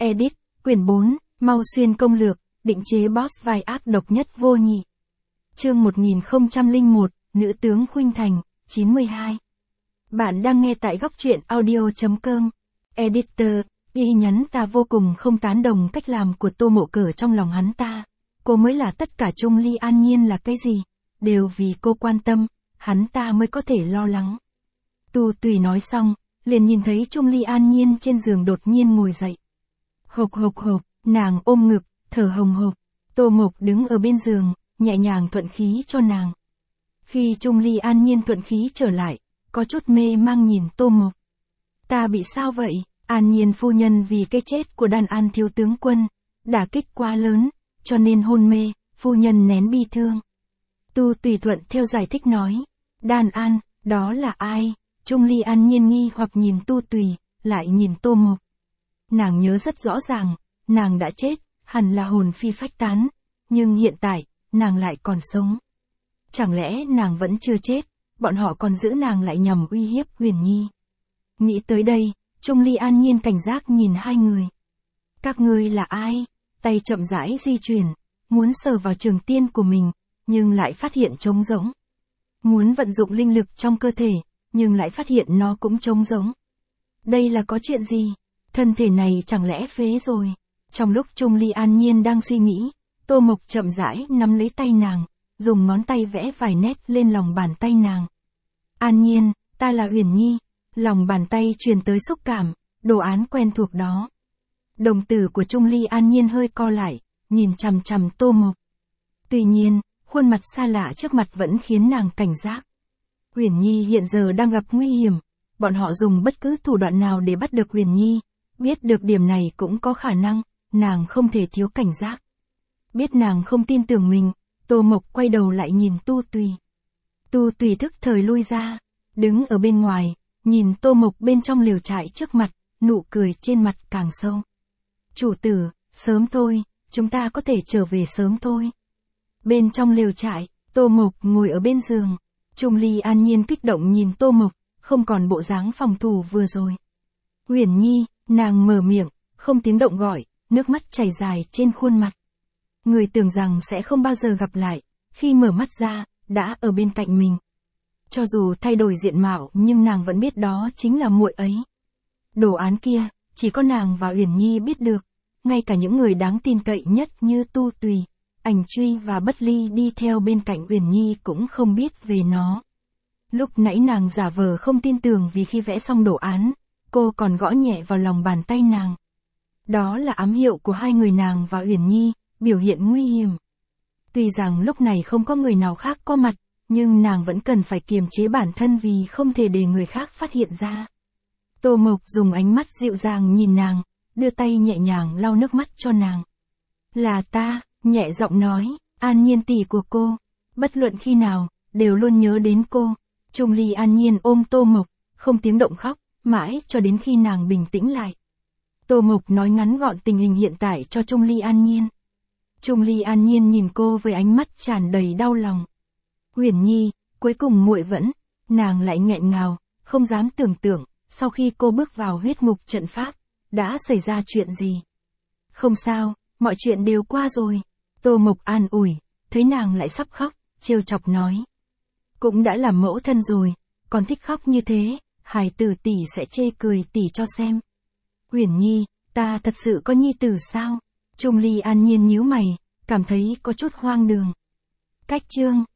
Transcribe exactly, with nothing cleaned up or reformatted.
Edit, quyển bốn, Mau Xuyên công lược, định chế boss vai ác độc nhất vô nhị. Chương một nghìn không trăm lẻ một, Nữ tướng Khuynh Thành, chín mươi hai. Bạn đang nghe tại góc truyện audio.com. Editor, y nhắn ta vô cùng không tán đồng cách làm của Tô Mộ Cở trong lòng hắn ta. Cô mới là tất cả, Trung Ly An Nhiên là cái gì? Đều vì cô quan tâm, hắn ta mới có thể lo lắng. Tu Tùy nói xong, liền nhìn thấy Trung Ly An Nhiên trên giường đột nhiên ngồi dậy. Hộc hộc hộc, nàng ôm ngực, thở hồng hộc. Tô Mộc đứng ở bên giường, nhẹ nhàng thuận khí cho nàng. Khi Trung Ly An Nhiên thuận khí trở lại, có chút mê mang nhìn Tô Mộc. Ta bị sao vậy? An Nhiên phu nhân vì cái chết của Đan An thiếu tướng quân, đả kích quá lớn, cho nên hôn mê, phu nhân nén bi thương. Tu Tùy thuận theo giải thích nói. Đan An, đó là ai? Trung Ly An Nhiên nghi hoặc nhìn Tu Tùy, lại nhìn Tô Mộc. Nàng nhớ rất rõ ràng, nàng đã chết, hẳn là hồn phi phách tán, nhưng hiện tại, nàng lại còn sống. Chẳng lẽ nàng vẫn chưa chết, bọn họ còn giữ nàng lại nhằm uy hiếp Huyền Nhi. Nghĩ tới đây, Trung Ly An Nhiên cảnh giác nhìn hai người. Các ngươi là ai? Tay chậm rãi di chuyển, muốn sờ vào trường tiên của mình, nhưng lại phát hiện trống rỗng. Muốn vận dụng linh lực trong cơ thể, nhưng lại phát hiện nó cũng trống rỗng. Đây là có chuyện gì? Thân thể này chẳng lẽ phế rồi? Trong lúc Trung Ly An Nhiên đang suy nghĩ, Tô Mộc chậm rãi nắm lấy tay nàng, dùng ngón tay vẽ vài nét lên lòng bàn tay nàng. An Nhiên, ta là Huyền Nhi. Lòng bàn tay truyền tới xúc cảm, đồ án quen thuộc đó. Đồng tử của Trung Ly An Nhiên hơi co lại, nhìn chằm chằm Tô Mộc. Tuy nhiên, khuôn mặt xa lạ trước mặt vẫn khiến nàng cảnh giác. Huyền Nhi hiện giờ đang gặp nguy hiểm, bọn họ dùng bất cứ thủ đoạn nào để bắt được Huyền Nhi, biết được điểm này cũng có khả năng, nàng không thể thiếu cảnh giác. Biết nàng không tin tưởng mình, Tô Mộc quay đầu lại nhìn Tu Tùy. Tu Tùy thức thời lui ra, đứng ở bên ngoài, nhìn Tô Mộc bên trong lều trại trước mặt, nụ cười trên mặt càng sâu. Chủ tử, sớm thôi, chúng ta có thể trở về sớm thôi. Bên trong lều trại, Tô Mộc ngồi ở bên giường. Trung Ly An Nhiên kích động nhìn Tô Mộc, không còn bộ dáng phòng thủ vừa rồi. Huyền Nhi, nàng mở miệng, không tiếng động gọi, nước mắt chảy dài trên khuôn mặt. Người tưởng rằng sẽ không bao giờ gặp lại, khi mở mắt ra, đã ở bên cạnh mình. Cho dù thay đổi diện mạo nhưng nàng vẫn biết đó chính là muội ấy. Đồ án kia, chỉ có nàng và Huyền Nhi biết được, ngay cả những người đáng tin cậy nhất như Tu Tùy, Ảnh Truy và Bất Ly đi theo bên cạnh Huyền Nhi cũng không biết về nó. Lúc nãy nàng giả vờ không tin tưởng vì khi vẽ xong đồ án, cô còn gõ nhẹ vào lòng bàn tay nàng. Đó là ám hiệu của hai người nàng và Huyền Nhi, biểu hiện nguy hiểm. Tuy rằng lúc này không có người nào khác có mặt, nhưng nàng vẫn cần phải kiềm chế bản thân vì không thể để người khác phát hiện ra. Tô Mộc dùng ánh mắt dịu dàng nhìn nàng, đưa tay nhẹ nhàng lau nước mắt cho nàng. Là ta, nhẹ giọng nói, An Nhiên tỷ của cô, bất luận khi nào, đều luôn nhớ đến cô. Trung Ly An Nhiên ôm Tô Mộc, không tiếng động khóc, mãi cho đến khi nàng bình tĩnh lại. Tô Mộc nói ngắn gọn tình hình hiện tại cho Trung Ly An Nhiên. Trung Ly An Nhiên nhìn cô với ánh mắt tràn đầy đau lòng. Huyền Nhi, cuối cùng muội vẫn, nàng lại nghẹn ngào, không dám tưởng tượng, sau khi cô bước vào huyết ngục trận pháp, đã xảy ra chuyện gì. Không sao, mọi chuyện đều qua rồi. Tô Mộc an ủi, thấy nàng lại sắp khóc, trêu chọc nói. Cũng đã làm mẫu thân rồi, còn thích khóc như thế, hài tử tỷ sẽ chê cười tỷ cho xem. Huyền Nhi, ta thật sự có nhi tử sao? Trung Ly An Nhiên nhíu mày, cảm thấy có chút hoang đường. Cách chương